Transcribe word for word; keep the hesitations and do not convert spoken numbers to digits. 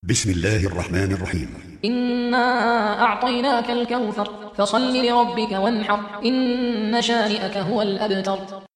بسم الله الرحمن الرحيم. إنا أعطيناك الكوثر فصل لربك وانحر إن شانئك هو الأبتر.